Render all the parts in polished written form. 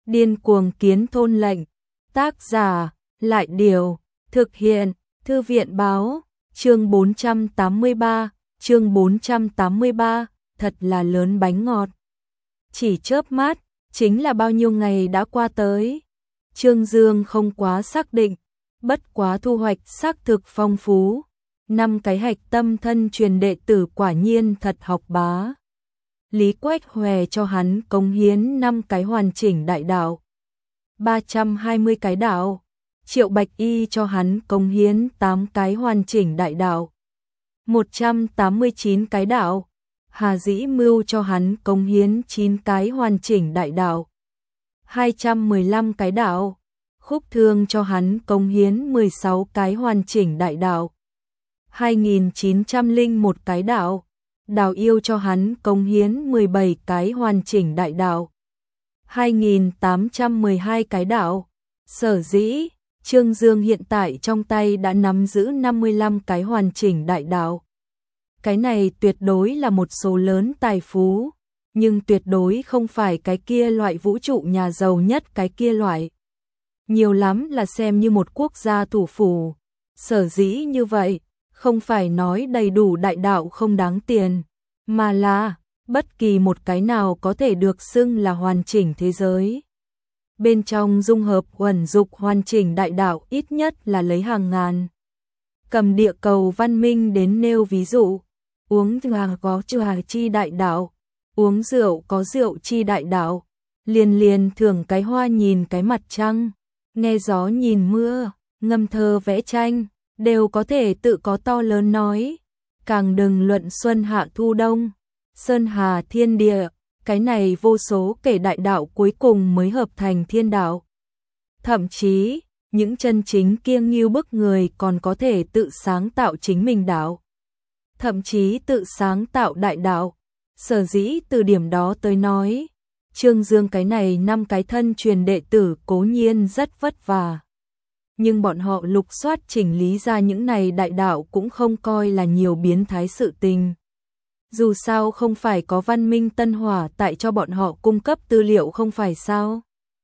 Điên cuồng kiến thôn lệnh. Tác giả, Lại Điều. Thực hiện, Thư viện Báo. Chương 483, chương 483, thật là lớn bánh ngọt. Chỉ chớp mắt, chính là bao nhiêu ngày đã qua tới. Trương Dương không quá xác định, bất quá thu hoạch xác thực phong phú. 5 cái hạch tâm thân truyền đệ tử quả nhiên thật học bá. Lý Quách Hòe cho hắn cống hiến 5 cái hoàn chỉnh đại đạo, 320 cái đạo. Triệu Bạch Y cho hắn cống hiến 8 cái hoàn chỉnh đại đạo, 189 cái đạo. Hà Dĩ Mưu cho hắn cống hiến 9 cái hoàn chỉnh đại đạo, 215 cái đạo. Khúc Thương cho hắn cống hiến 16 cái hoàn chỉnh đại đạo, 2901 cái đạo. Đào Yêu cho hắn cống hiến 17 cái hoàn chỉnh đại đạo, 2812 cái đạo. Sở dĩ, Trương Dương hiện tại trong tay đã nắm giữ 55 cái hoàn chỉnh đại đạo. Cái này tuyệt đối là một số lớn tài phú, nhưng tuyệt đối không phải cái kia loại vũ trụ nhà giàu nhất cái kia loại. Nhiều lắm là xem như một quốc gia thủ phủ. Sở dĩ như vậy, không phải nói đầy đủ đại đạo không đáng tiền, mà là bất kỳ một cái nào có thể được xưng là hoàn chỉnh thế giới. Bên trong dung hợp uẩn dục hoàn chỉnh đại đạo ít nhất là lấy hàng ngàn. Cầm địa cầu văn minh đến nêu ví dụ, uống trà có trà chi đại đạo, uống rượu có rượu chi đại đạo, liền thưởng cái hoa nhìn cái mặt trăng, nghe gió nhìn mưa, ngâm thơ vẽ tranh, đều có thể tự có to lớn nói. Càng đừng luận xuân hạ thu đông, sơn hà thiên địa, cái này vô số kể đại đạo cuối cùng mới hợp thành thiên đạo. Thậm chí, những chân chính kiêng nghêu bức người còn có thể tự sáng tạo chính mình đạo. Thậm chí tự sáng tạo đại đạo. Sở dĩ từ điểm đó tới nói, Trương Dương cái này 5 cái thân truyền đệ tử cố nhiên rất vất vả. Nhưng bọn họ lục soát chỉnh lý ra những này đại đạo cũng không coi là nhiều biến thái sự tình. Dù sao không phải có văn minh Tân Hỏa tại cho bọn họ cung cấp tư liệu không phải sao?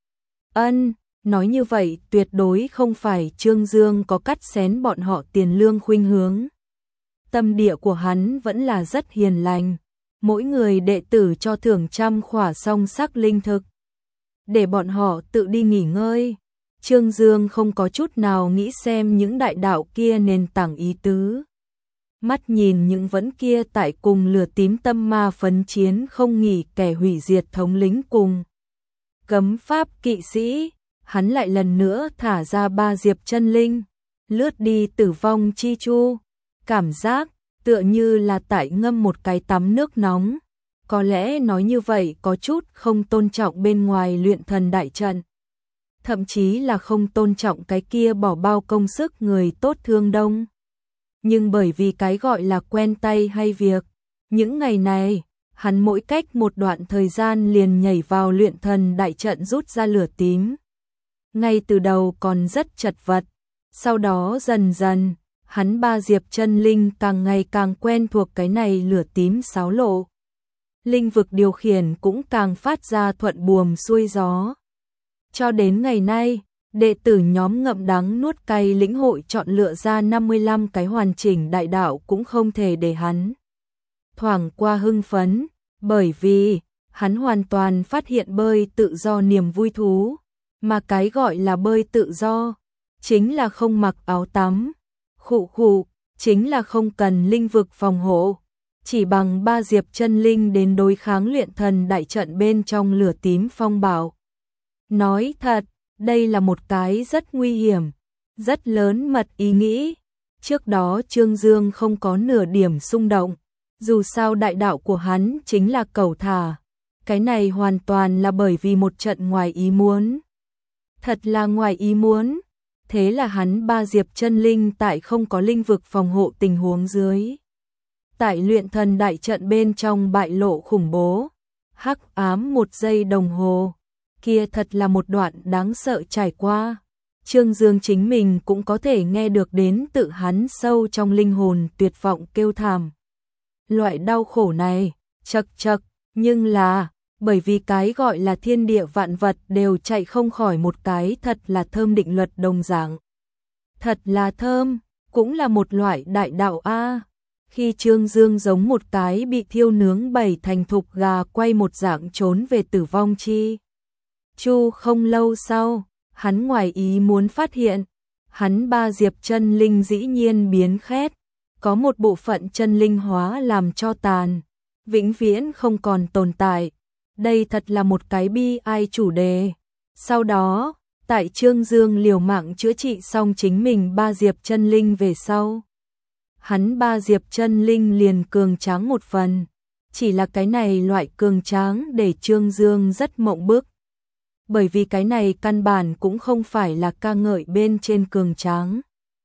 Nói như vậy tuyệt đối không phải Trương Dương có cắt xén bọn họ tiền lương khuynh hướng. Tâm địa của hắn vẫn là rất hiền lành, mỗi người đệ tử cho thưởng 100 khỏa song sắc linh thực, để bọn họ tự đi nghỉ ngơi. Trương Dương không có chút nào nghĩ xem những đại đạo kia nền tảng ý tứ. Mắt nhìn những vẫn kia tại cùng lửa tím tâm ma phấn chiến không nghỉ kẻ hủy diệt thống lĩnh cùng cấm pháp kỵ sĩ, hắn lại lần nữa thả ra 3 diệp chân linh, lướt đi tử vong chi chu. Cảm giác tựa như là tại ngâm một cái tắm nước nóng. Có lẽ nói như vậy có chút không tôn trọng bên ngoài luyện thần đại trận, thậm chí là không tôn trọng cái kia bỏ bao công sức người tốt thương đông. Nhưng bởi vì cái gọi là quen tay hay việc, những ngày này, hắn mỗi cách một đoạn thời gian liền nhảy vào luyện thần đại trận rút ra lửa tím. Ngay từ đầu còn rất chật vật, sau đó dần dần, hắn 3 diệp chân linh càng ngày càng quen thuộc cái này lửa tím xáo lộ. Linh vực điều khiển cũng càng phát ra thuận buồm xuôi gió. Cho đến ngày nay, đệ tử nhóm ngậm đắng nuốt cay lĩnh hội chọn lựa ra 55 cái hoàn chỉnh đại đạo cũng không thể để hắn thoảng qua hưng phấn, bởi vì hắn hoàn toàn phát hiện bơi tự do niềm vui thú, mà cái gọi là bơi tự do chính là không mặc áo tắm, chính là không cần linh vực phòng hộ, chỉ bằng 3 diệp chân linh đến đối kháng luyện thần đại trận bên trong lửa tím phong bạo. Nói thật, đây là một cái rất nguy hiểm, rất lớn mật ý nghĩ. Trước đó Trương Dương không có nửa điểm xung động, dù sao đại đạo của hắn chính là cẩu thả. Cái này hoàn toàn là bởi vì một trận ngoài ý muốn. Thật là ngoài ý muốn. Thế là hắn 3 diệp chân linh tại không có linh vực phòng hộ tình huống dưới, tại luyện thần đại trận bên trong bại lộ khủng bố, hắc ám 1 giây đồng hồ. Kia thật là một đoạn đáng sợ trải qua. Trương Dương chính mình cũng có thể nghe được đến tự hắn sâu trong linh hồn tuyệt vọng kêu thảm. Loại đau khổ này, chậc, nhưng là, Bởi vì cái gọi là thiên địa vạn vật đều chạy không khỏi một cái thật là thơm định luật đồng dạng. Thật là thơm, cũng là một loại đại đạo a. Khi Trương Dương giống một cái bị thiêu nướng bảy thành thục gà quay một dạng trốn về tử vong chi chu, không lâu sau, hắn ngoài ý muốn phát hiện, hắn ba diệp chân linh dĩ nhiên biến khét, có một bộ phận chân linh hóa làm cho tàn, vĩnh viễn không còn tồn tại. Đây thật là một cái bi ai chủ đề. Sau đó, tại Trương Dương liều mạng chữa trị xong chính mình ba diệp chân linh về sau, hắn ba diệp chân linh liền cường tráng một phần. Chỉ là cái này loại cường tráng để Trương Dương rất mộng bức. Bởi vì cái này căn bản cũng không phải là ca ngợi bên trên cường tráng,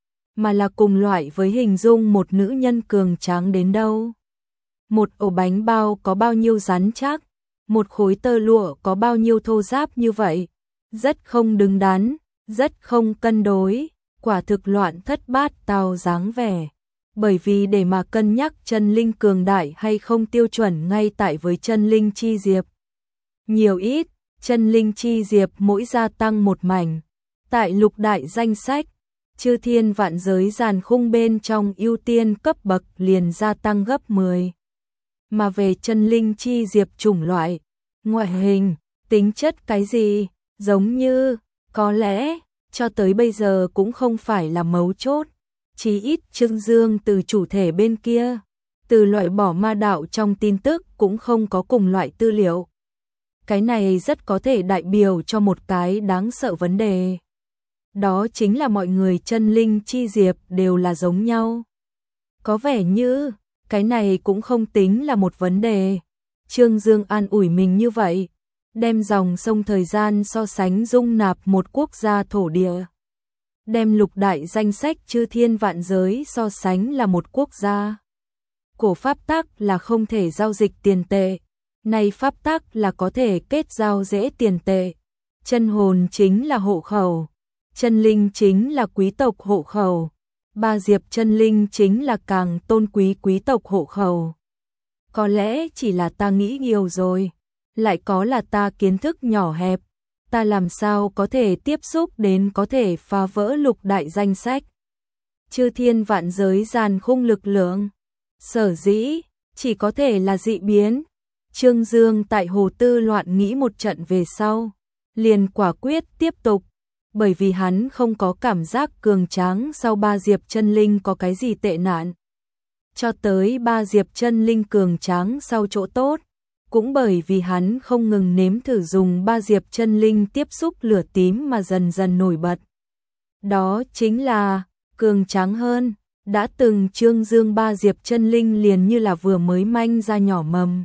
mà là cùng loại với hình dung một nữ nhân cường tráng đến đâu. Một ổ bánh bao có bao nhiêu rắn chắc, một khối tơ lụa có bao nhiêu thô ráp như vậy, rất không đứng đắn, rất không cân đối, quả thực loạn thất bát tao dáng vẻ. Bởi vì để mà cân nhắc chân linh cường đại hay không tiêu chuẩn ngay tại với chân linh chi diệp. Nhiều ít, chân linh chi diệp mỗi gia tăng một mảnh. Tại lục đại danh sách, chư thiên vạn giới giàn khung bên trong ưu tiên cấp bậc liền gia tăng gấp 10. Mà về chân linh chi diệp chủng loại, ngoại hình, tính chất cái gì, giống như, có lẽ, cho tới bây giờ cũng không phải là mấu chốt. Chí ít Trương Dương từ chủ thể bên kia, từ loại bỏ ma đạo trong tin tức cũng không có cùng loại tư liệu. Cái này rất có thể đại biểu cho một cái đáng sợ vấn đề. Đó chính là mọi người chân linh chi diệp đều là giống nhau. Có vẻ như, cái này cũng không tính là một vấn đề. Trương Dương an ủi mình như vậy, đem dòng sông thời gian so sánh dung nạp một quốc gia thổ địa. Đem lục đại danh sách chư thiên vạn giới so sánh là một quốc gia. Cổ pháp tắc là không thể giao dịch tiền tệ, nay pháp tắc là có thể kết giao dễ tiền tệ. Chân hồn chính là hộ khẩu, chân linh chính là quý tộc hộ khẩu, ba diệp chân linh chính là càng tôn quý quý tộc hộ khẩu. Có lẽ chỉ là ta nghĩ nhiều rồi, lại có là ta kiến thức nhỏ hẹp. Ta làm sao có thể tiếp xúc đến có thể phá vỡ lục đại danh sách. Chư thiên vạn giới giàn khung lực lượng, sở dĩ, chỉ có thể là dị biến. Trương Dương tại hồ tư loạn nghĩ một trận về sau, liền quả quyết tiếp tục, bởi vì hắn không có cảm giác cường tráng sau ba diệp chân linh có cái gì tệ nạn. Cho tới ba diệp chân linh cường tráng sau chỗ tốt, cũng bởi vì hắn không ngừng nếm thử dùng ba diệp chân linh tiếp xúc lửa tím mà dần dần nổi bật. Đó chính là cường tráng hơn, đã từng Trương Dương ba diệp chân linh liền như là vừa mới manh ra nhỏ mầm.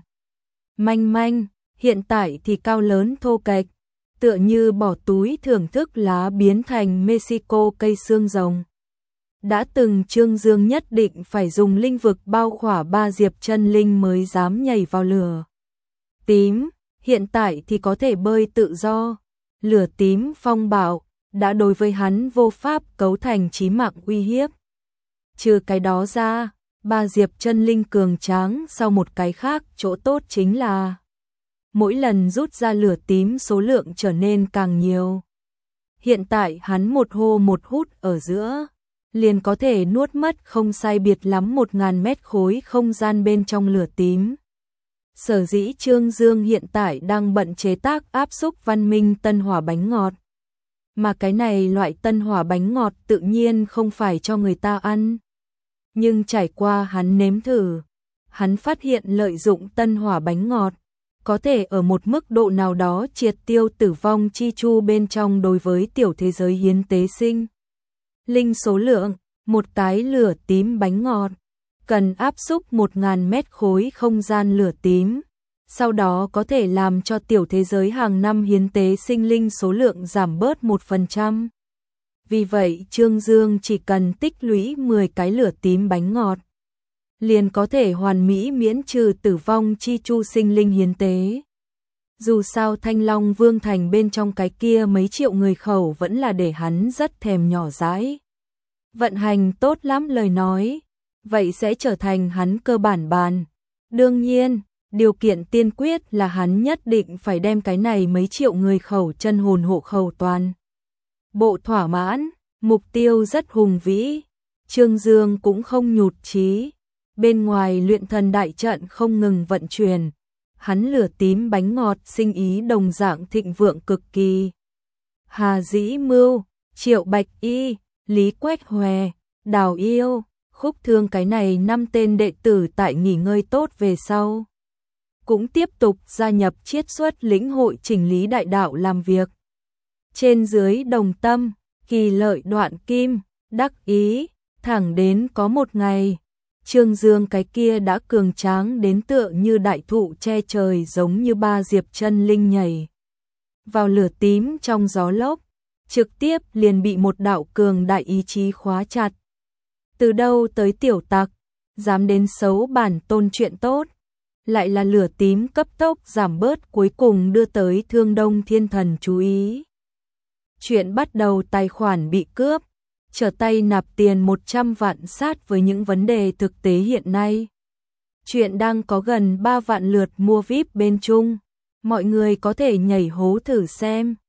Manh, hiện tại thì cao lớn thô kệch, tựa như bỏ túi thưởng thức lá biến thành Mexico cây xương rồng. Đã từng Trương Dương nhất định phải dùng linh vực bao khỏa ba diệp chân linh mới dám nhảy vào lửa tím, hiện tại thì có thể bơi tự do. Lửa tím phong bạo đã đối với hắn vô pháp cấu thành chí mạng uy hiếp. Trừ cái đó ra, ba diệp chân linh cường tráng sau một cái khác chỗ tốt chính là mỗi lần rút ra lửa tím số lượng trở nên càng nhiều. Hiện tại hắn một hô một hút ở giữa, liền có thể nuốt mất không sai biệt lắm 1000 mét khối không gian bên trong lửa tím. Sở dĩ Trương Dương hiện tại đang bận chế tác áp xúc văn minh tân hỏa bánh ngọt. Mà cái này loại tân hỏa bánh ngọt tự nhiên không phải cho người ta ăn. Nhưng trải qua hắn nếm thử, hắn phát hiện lợi dụng tân hỏa bánh ngọt, có thể ở một mức độ nào đó triệt tiêu tử vong chi chu bên trong đối với tiểu thế giới hiến tế sinh. Linh số lượng, một cái lửa tím bánh ngọt cần áp xúc 1000 mét khối không gian lửa tím, sau đó có thể làm cho tiểu thế giới hàng năm hiến tế sinh linh số lượng giảm bớt 1%. Vì vậy Trương Dương chỉ cần tích lũy 10 cái lửa tím bánh ngọt, liền có thể hoàn mỹ miễn trừ tử vong chi chu sinh linh hiến tế. Dù sao Thanh Long Vương Thành bên trong cái kia mấy triệu người khẩu vẫn là để hắn rất thèm nhỏ dãi. Vận hành tốt lắm lời nói, vậy sẽ trở thành hắn cơ bản bàn. Đương nhiên, Điều kiện tiên quyết là hắn nhất định phải đem cái này mấy triệu người khẩu chân hồn hộ khẩu toàn bộ thỏa mãn, mục tiêu rất hùng vĩ. Trương Dương cũng không nhụt chí, bên ngoài luyện thần đại trận không ngừng vận chuyển, hắn lửa tím bánh ngọt sinh ý đồng dạng thịnh vượng cực kỳ. Hà Dĩ Mưu, Triệu Bạch Y, Lý Quách Hòe, Đào Yêu, Khúc Thương, cái này 5 tên đệ tử tại nghỉ ngơi tốt về sau cũng tiếp tục gia nhập chiết xuất lĩnh hội chỉnh lý đại đạo làm việc. Trên dưới đồng tâm, kỳ lợi đoạn kim, đắc ý, thẳng đến có một ngày, Trương Dương cái kia đã cường tráng đến tựa như đại thụ che trời, giống như ba diệp chân linh nhảy vào lửa tím trong gió lốc, trực tiếp liền bị một đạo cường đại ý chí khóa chặt. Từ đâu tới tiểu tặc, dám đến xấu bản tôn chuyện tốt, lại là lửa tím cấp tốc giảm bớt, cuối cùng đưa tới Thương Đông Thiên Thần chú ý. Chuyện bắt đầu, tài khoản bị cướp, trở tay nạp tiền 100 vạn. Sát với những vấn đề thực tế hiện nay, chuyện đang có gần 3 vạn lượt mua VIP bên Trung, mọi người có thể nhảy hố thử xem.